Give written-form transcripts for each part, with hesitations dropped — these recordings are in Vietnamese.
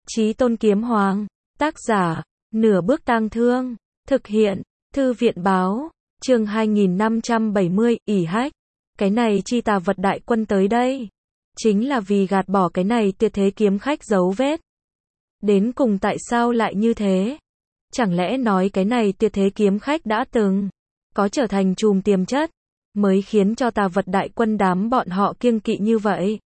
Chí Tôn Kiếm Hoàng, tác giả, Nửa Bước Tang Thương, thực hiện, Thư viện báo, chương 2570, ỷ hách. Cái này chi Tà Vật đại quân tới đây, chính là vì gạt bỏ cái này tuyệt thế kiếm khách dấu vết. Đến cùng tại sao lại như thế? Chẳng lẽ nói cái này tuyệt thế kiếm khách đã từng có trở thành trùm tiềm chất, mới khiến cho Tà Vật đại quân đám bọn họ kiêng kỵ như vậy?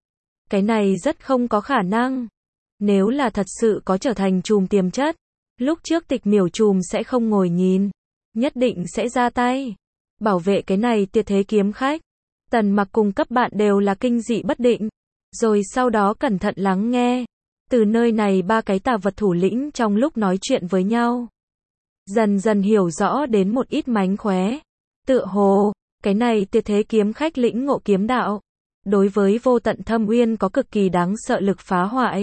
Cái này rất không có khả năng. Nếu là thật sự có trở thành trùm tiềm chất, lúc trước Tịch Miểu trùm sẽ không ngồi nhìn, nhất định sẽ ra tay bảo vệ cái này tuyệt thế kiếm khách. Tần Mặc cùng cấp bạn đều là kinh dị bất định, rồi sau đó cẩn thận lắng nghe từ nơi này ba cái tà vật thủ lĩnh trong lúc nói chuyện với nhau, dần dần hiểu rõ đến một ít mánh khóe. Tựa hồ cái này tuyệt thế kiếm khách lĩnh ngộ kiếm đạo, đối với vô tận thâm uyên có cực kỳ đáng sợ lực phá hoại.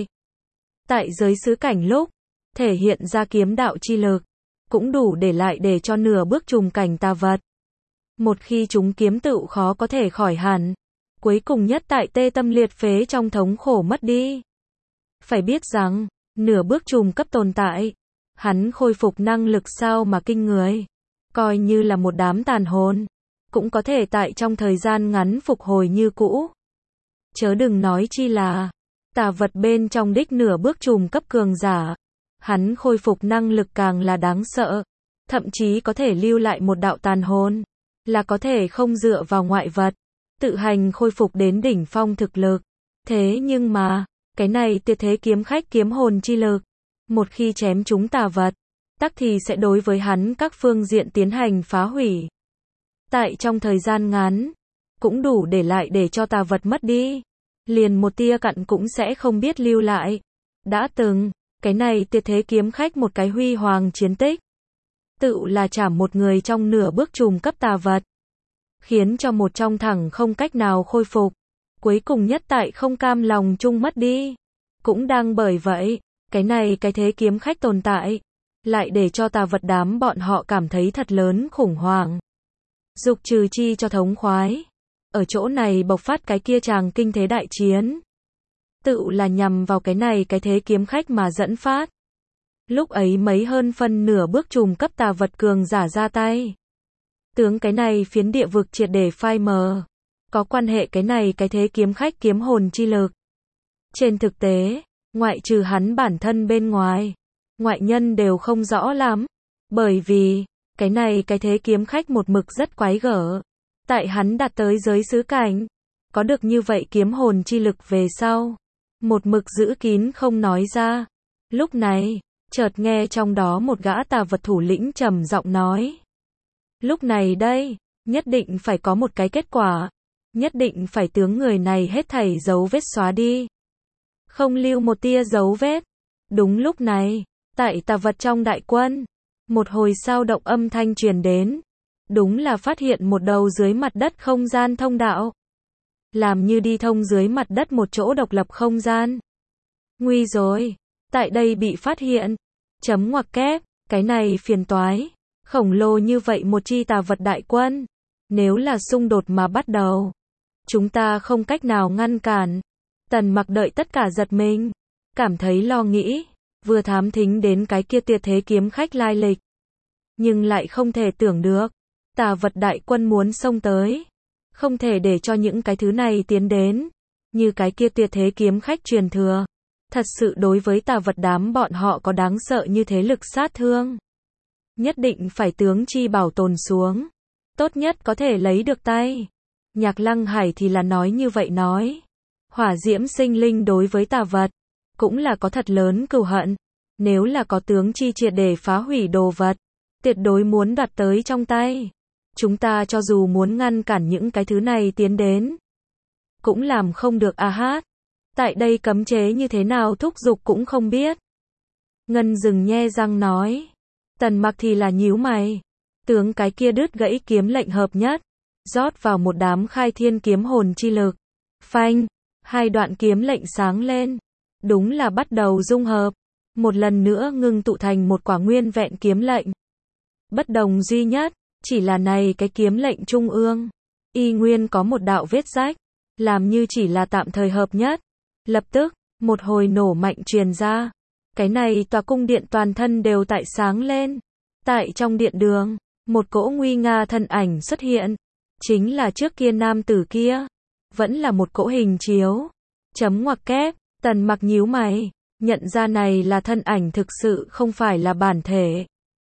Tại giới xứ cảnh lúc thể hiện ra kiếm đạo chi lực, cũng đủ để lại để cho nửa bước trùm cảnh tà vật. Một khi chúng kiếm tựu khó có thể khỏi hẳn, cuối cùng nhất tại tê tâm liệt phế trong thống khổ mất đi. Phải biết rằng, nửa bước trùm cấp tồn tại, hắn khôi phục năng lực sao mà kinh người. Coi như là một đám tàn hồn, cũng có thể tại trong thời gian ngắn phục hồi như cũ. Chớ đừng nói chi là tà vật bên trong đích nửa bước trùm cấp cường giả, hắn khôi phục năng lực càng là đáng sợ, thậm chí có thể lưu lại một đạo tàn hồn, là có thể không dựa vào ngoại vật, tự hành khôi phục đến đỉnh phong thực lực. Thế nhưng mà, cái này tuyệt thế kiếm khách kiếm hồn chi lực, một khi chém chúng tà vật, tắc thì sẽ đối với hắn các phương diện tiến hành phá hủy. Tại trong thời gian ngắn, cũng đủ để lại để cho tà vật mất đi, liền một tia cặn cũng sẽ không biết lưu lại. Đã từng, cái này tuyệt thế kiếm khách một cái huy hoàng chiến tích, tự là chảm một người trong nửa bước trùm cấp tà vật, khiến cho một trong thẳng không cách nào khôi phục, cuối cùng nhất tại không cam lòng chung mất đi. Cũng đang bởi vậy, cái này cái thế kiếm khách tồn tại, lại để cho tà vật đám bọn họ cảm thấy thật lớn khủng hoảng. Dục trừ chi cho thống khoái, ở chỗ này bộc phát cái kia tràng kinh thế đại chiến, tự là nhằm vào cái này cái thế kiếm khách mà dẫn phát. Lúc ấy mấy hơn phân nửa bước trùm cấp tà vật cường giả ra tay, tướng cái này phiến địa vực triệt để phai mờ. Có quan hệ cái này cái thế kiếm khách kiếm hồn chi lực. Trên thực tế, ngoại trừ hắn bản thân bên ngoài, ngoại nhân đều không rõ lắm, bởi vì cái này cái thế kiếm khách một mực rất quái gở. Tại hắn đạt tới giới xứ cảnh, có được như vậy kiếm hồn chi lực về sau, một mực giữ kín không nói ra. Lúc này, chợt nghe trong đó một gã tà vật thủ lĩnh trầm giọng nói: lúc này đây, nhất định phải có một cái kết quả, nhất định phải tướng người này hết thảy dấu vết xóa đi, không lưu một tia dấu vết. Đúng lúc này, tại tà vật trong đại quân, một hồi sao động âm thanh truyền đến, đúng là phát hiện một đầu dưới mặt đất không gian thông đạo, làm như đi thông dưới mặt đất một chỗ độc lập không gian. Nguy rồi, tại đây bị phát hiện. Chấm ngoặc kép, cái này phiền toái, khổng lồ như vậy một chi tà vật đại quân, nếu là xung đột mà bắt đầu, chúng ta không cách nào ngăn cản. Tần Mặc đợi tất cả giật mình, cảm thấy lo nghĩ, vừa thám thính đến cái kia tuyệt thế kiếm khách lai lịch, nhưng lại không thể tưởng được, tà vật đại quân muốn xông tới, không thể để cho những cái thứ này tiến đến, như cái kia tuyệt thế kiếm khách truyền thừa, thật sự đối với tà vật đám bọn họ có đáng sợ như thế lực sát thương. Nhất định phải tướng chi bảo tồn xuống, tốt nhất có thể lấy được tay. Nhạc Lăng Hải thì là nói như vậy nói, hỏa diễm sinh linh đối với tà vật, cũng là có thật lớn cừu hận, nếu là có tướng chi triệt để phá hủy đồ vật, tuyệt đối muốn đoạt tới trong tay. Chúng ta cho dù muốn ngăn cản những cái thứ này tiến đến, cũng làm không được a hát. Tại đây cấm chế như thế nào thúc giục cũng không biết. Ngân Dừng nhe răng nói. Tần Mặc thì là nhíu mày, tướng cái kia đứt gãy kiếm lệnh hợp nhất, rót vào một đám khai thiên kiếm hồn chi lực. Phanh, hai đoạn kiếm lệnh sáng lên, đúng là bắt đầu dung hợp, một lần nữa ngưng tụ thành một quả nguyên vẹn kiếm lệnh. Bất đồng duy nhất, chỉ là này cái kiếm lệnh trung ương, y nguyên có một đạo vết rách, làm như chỉ là tạm thời hợp nhất. Lập tức, Một hồi nổ mạnh truyền ra. Cái này tòa cung điện toàn thân đều tại sáng lên. Tại trong điện đường, một cỗ nguy nga thân ảnh xuất hiện. Chính là trước kia nam tử kia. Vẫn là một cỗ hình chiếu. Chấm ngoặc kép, Tần Mặc nhíu mày. Nhận ra này là thân ảnh thực sự không phải là bản thể.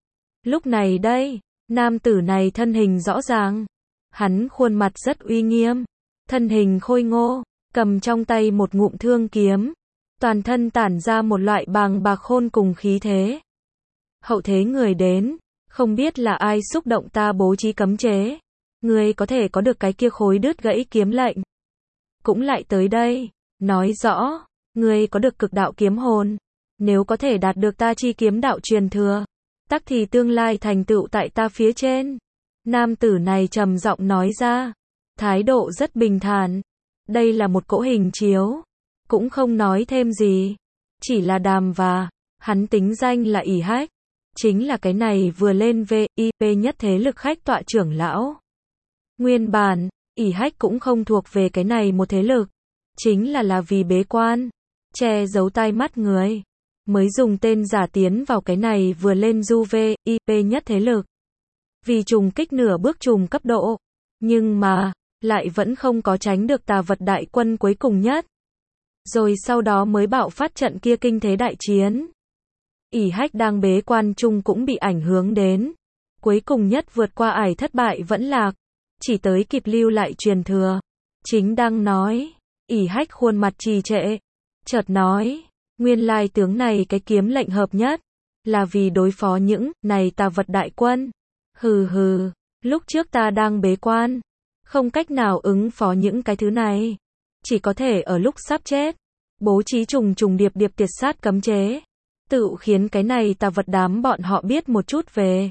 Lúc này đây, nam tử này thân hình rõ ràng. Hắn khuôn mặt rất uy nghiêm. Thân hình khôi ngô, cầm trong tay một ngụm thương kiếm. Toàn thân tản ra một loại bàng bạc khôn cùng khí thế. Hậu thế người đến, không biết là ai xúc động ta bố trí cấm chế. Ngươi có thể có được cái kia khối đứt gãy kiếm lệnh. Cũng lại tới đây, nói rõ, ngươi có được cực đạo kiếm hồn. Nếu có thể đạt được ta chi kiếm đạo truyền thừa, tắc thì tương lai thành tựu tại ta phía trên. Nam tử này trầm giọng nói ra, thái độ rất bình thản. Đây là một cỗ hình chiếu, cũng không nói thêm gì, chỉ là đàm và, hắn tính danh là ỷ hách, chính là cái này vừa lên VIP nhất thế lực khách tọa trưởng lão. Nguyên bản, ỷ hách cũng không thuộc về cái này một thế lực, chính là vì bế quan, che giấu tai mắt người, mới dùng tên giả tiến vào cái này vừa lên du VIP nhất thế lực. Vì trùng kích nửa bước trùng cấp độ, nhưng mà, lại vẫn không có tránh được tà vật đại quân cuối cùng nhất. Rồi sau đó mới bạo phát trận kia kinh thế đại chiến. ỷ hách đang bế quan chung cũng bị ảnh hưởng đến. Cuối cùng nhất vượt qua ải thất bại vẫn lạc. Chỉ tới kịp lưu lại truyền thừa. Chính đang nói. ỷ hách khuôn mặt trì trệ. Chợt nói. Nguyên lai tướng này cái kiếm lệnh hợp nhất. Là vì đối phó những này tà vật đại quân. Hừ hừ. Lúc trước ta đang bế quan. Không cách nào ứng phó những cái thứ này. Chỉ có thể ở lúc sắp chết. Bố trí trùng trùng điệp điệp tiệt sát cấm chế. Tự khiến cái này tà vật đám bọn họ biết một chút về.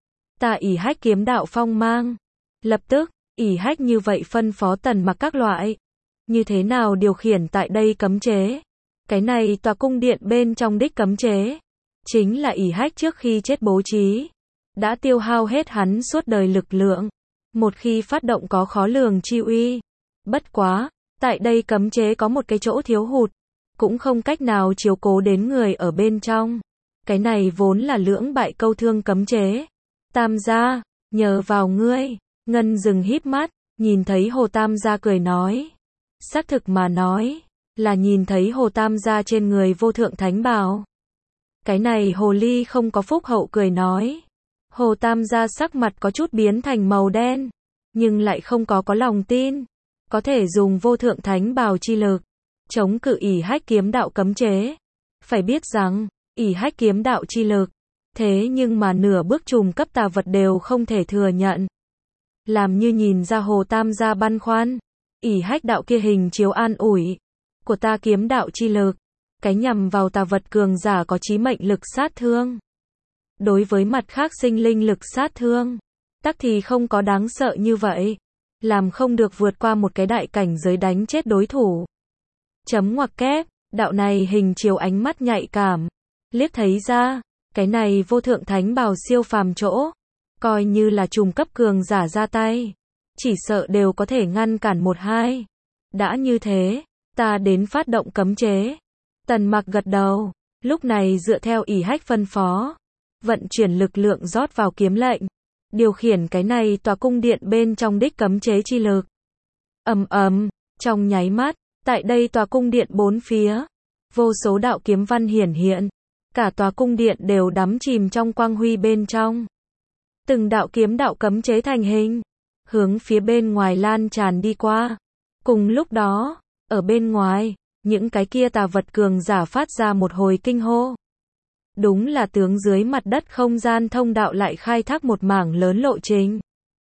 Ta ỷ hách kiếm đạo phong mang. Lập tức, ỷ hách như vậy phân phó Tần Mặc các loại. Như thế nào điều khiển tại đây cấm chế. Cái này tòa cung điện bên trong đích cấm chế. Chính là ỷ hách trước khi chết bố trí. Đã tiêu hao hết hắn suốt đời lực lượng. Một khi phát động có khó lường chi uy. Bất quá, tại đây cấm chế có một cái chỗ thiếu hụt. Cũng không cách nào chiếu cố đến người ở bên trong. Cái này vốn là lưỡng bại câu thương cấm chế. Tam gia, nhờ vào ngươi. Ngân dừng híp mắt, nhìn thấy Hồ Tam gia cười nói. Xác thực mà nói, là nhìn thấy Hồ Tam gia trên người vô thượng thánh bào. Cái này Hồ Ly không có phúc hậu cười nói. Hồ Tam gia sắc mặt có chút biến thành màu đen, nhưng lại không có lòng tin. Có thể dùng vô thượng thánh bào chi lực chống cự ỷ hách kiếm đạo cấm chế. Phải biết rằng, ỷ hách kiếm đạo chi lực, thế nhưng mà nửa bước trùng cấp tà vật đều không thể thừa nhận. Làm như nhìn ra Hồ Tam gia băn khoăn, ỷ hách đạo kia hình chiếu an ủi của ta kiếm đạo chi lực, cái nhằm vào tà vật cường giả có chí mệnh lực sát thương. Đối với mặt khác sinh linh lực sát thương, tắc thì không có đáng sợ như vậy, làm không được vượt qua một cái đại cảnh giới đánh chết đối thủ. Chấm ngoặc kép, đạo này hình chiếu ánh mắt nhạy cảm, liếc thấy ra, cái này vô thượng thánh bào siêu phàm chỗ, coi như là trùng cấp cường giả ra tay, chỉ sợ đều có thể ngăn cản một hai. Đã như thế, ta đến phát động cấm chế. Tần Mặc gật đầu, lúc này dựa theo ỷ hách phân phó, vận chuyển lực lượng rót vào kiếm lệnh, điều khiển cái này tòa cung điện bên trong đích cấm chế chi lực. Ầm ầm, trong nháy mắt, tại đây tòa cung điện bốn phía, vô số đạo kiếm văn hiển hiện, cả tòa cung điện đều đắm chìm trong quang huy bên trong. Từng đạo kiếm đạo cấm chế thành hình, hướng phía bên ngoài lan tràn đi qua. Cùng lúc đó, ở bên ngoài, những cái kia tà vật cường giả phát ra một hồi kinh hô. Đúng là tướng dưới mặt đất không gian thông đạo lại khai thác một mảng lớn lộ trình.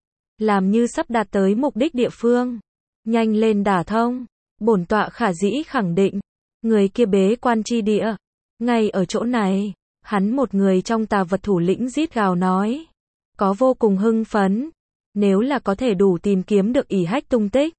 Làm như sắp đạt tới mục đích địa phương. Nhanh lên đả thông. Bổn tọa khả dĩ khẳng định. Người kia bế quan chi địa. Ngay ở chỗ này, hắn một người trong tà vật thủ lĩnh rít gào nói. Có vô cùng hưng phấn. Nếu là có thể đủ tìm kiếm được ỷ hách tung tích.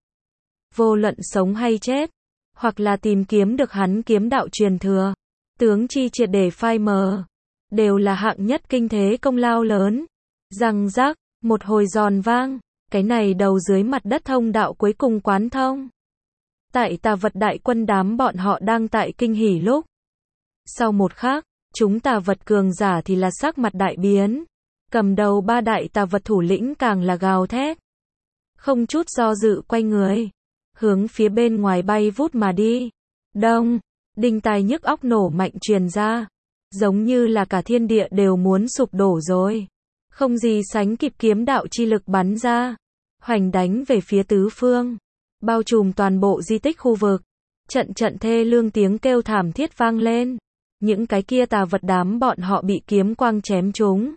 Vô luận sống hay chết. Hoặc là tìm kiếm được hắn kiếm đạo truyền thừa. Tướng chi triệt để phai mờ. Đều là hạng nhất kinh thế công lao lớn. Răng rác, một hồi giòn vang. Cái này đầu dưới mặt đất thông đạo cuối cùng quán thông. Tại Tà Vật đại quân đám bọn họ đang tại kinh hỉ lúc. Sau một khắc, chúng Tà Vật cường giả thì là sắc mặt đại biến. Cầm đầu ba đại Tà Vật thủ lĩnh càng là gào thét. Không chút do dự quay người. Hướng phía bên ngoài bay vút mà đi. Đông, đinh tai nhức óc nổ mạnh truyền ra. Giống như là cả thiên địa đều muốn sụp đổ rồi. Không gì sánh kịp kiếm đạo chi lực bắn ra. Hoành đánh về phía tứ phương. Bao trùm toàn bộ di tích khu vực. Trận trận thê lương tiếng kêu thảm thiết vang lên. Những cái kia Tà Vật đám bọn họ bị kiếm quang chém trúng.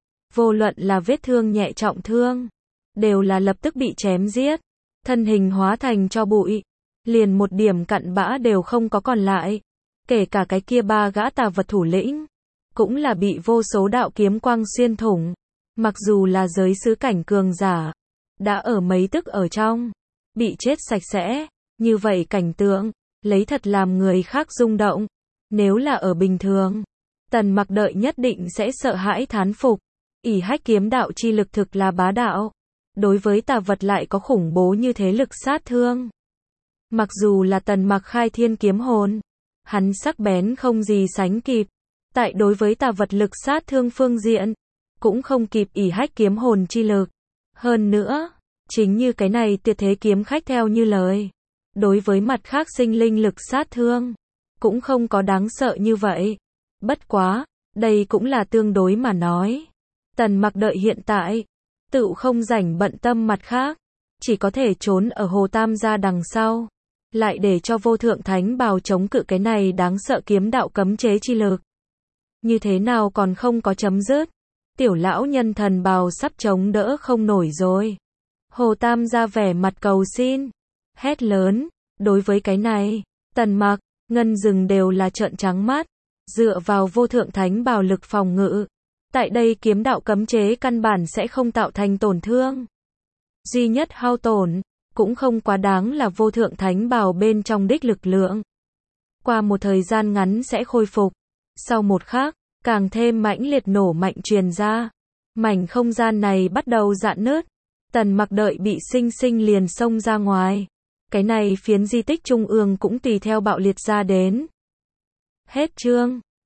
Vô luận là vết thương nhẹ trọng thương. Đều là lập tức bị chém giết. Thân hình hóa thành cho bụi. Liền một điểm cặn bã đều không có còn lại. Kể cả cái kia ba gã Tà Vật thủ lĩnh. Cũng là bị vô số đạo kiếm quang xuyên thủng. Mặc dù là giới sứ cảnh cường giả. Đã ở mấy tức ở trong. Bị chết sạch sẽ. Như vậy cảnh tượng. Lấy thật làm người khác rung động. Nếu là ở bình thường. Tần Mặc đợi nhất định sẽ sợ hãi thán phục. Ỷ Hách kiếm đạo chi lực thực là bá đạo. Đối với Tà Vật lại có khủng bố như thế lực sát thương. Mặc dù là Tần Mặc khai thiên kiếm hồn. Hắn sắc bén không gì sánh kịp. Tại đối với Tà Vật lực sát thương phương diện. Cũng không kịp Ỷ Hách kiếm hồn chi lực. Hơn nữa. Chính như cái này tuyệt thế kiếm khách theo như lời. Đối với mặt khác sinh linh lực sát thương. Cũng không có đáng sợ như vậy. Bất quá. Đây cũng là tương đối mà nói. Tần Mặc đợi hiện tại. Tựu không rảnh bận tâm mặt khác. Chỉ có thể trốn ở Hồ Tam gia đằng sau. Lại để cho vô thượng thánh bào chống cự cái này đáng sợ kiếm đạo cấm chế chi lực. Như thế nào còn không có chấm dứt. Tiểu lão nhân thần bào sắp chống đỡ không nổi rồi. Hồ Tam gia vẻ mặt cầu xin. Hét lớn. Đối với cái này. Tần Mặc, Ngân Dừng đều là trợn trắng mắt. Dựa vào vô thượng thánh bào lực phòng ngự. Tại đây kiếm đạo cấm chế căn bản sẽ không tạo thành tổn thương. Duy nhất hao tổn. Cũng không quá đáng là vô thượng thánh bào bên trong đích lực lượng. Qua một thời gian ngắn sẽ khôi phục. Sau một khắc, càng thêm mãnh liệt nổ mạnh truyền ra. Mảnh không gian này bắt đầu rạn nứt. Tần Mặc đợi bị sinh sinh liền xông ra ngoài. Cái này phiến di tích trung ương cũng tùy theo bạo liệt ra đến. Hết chương.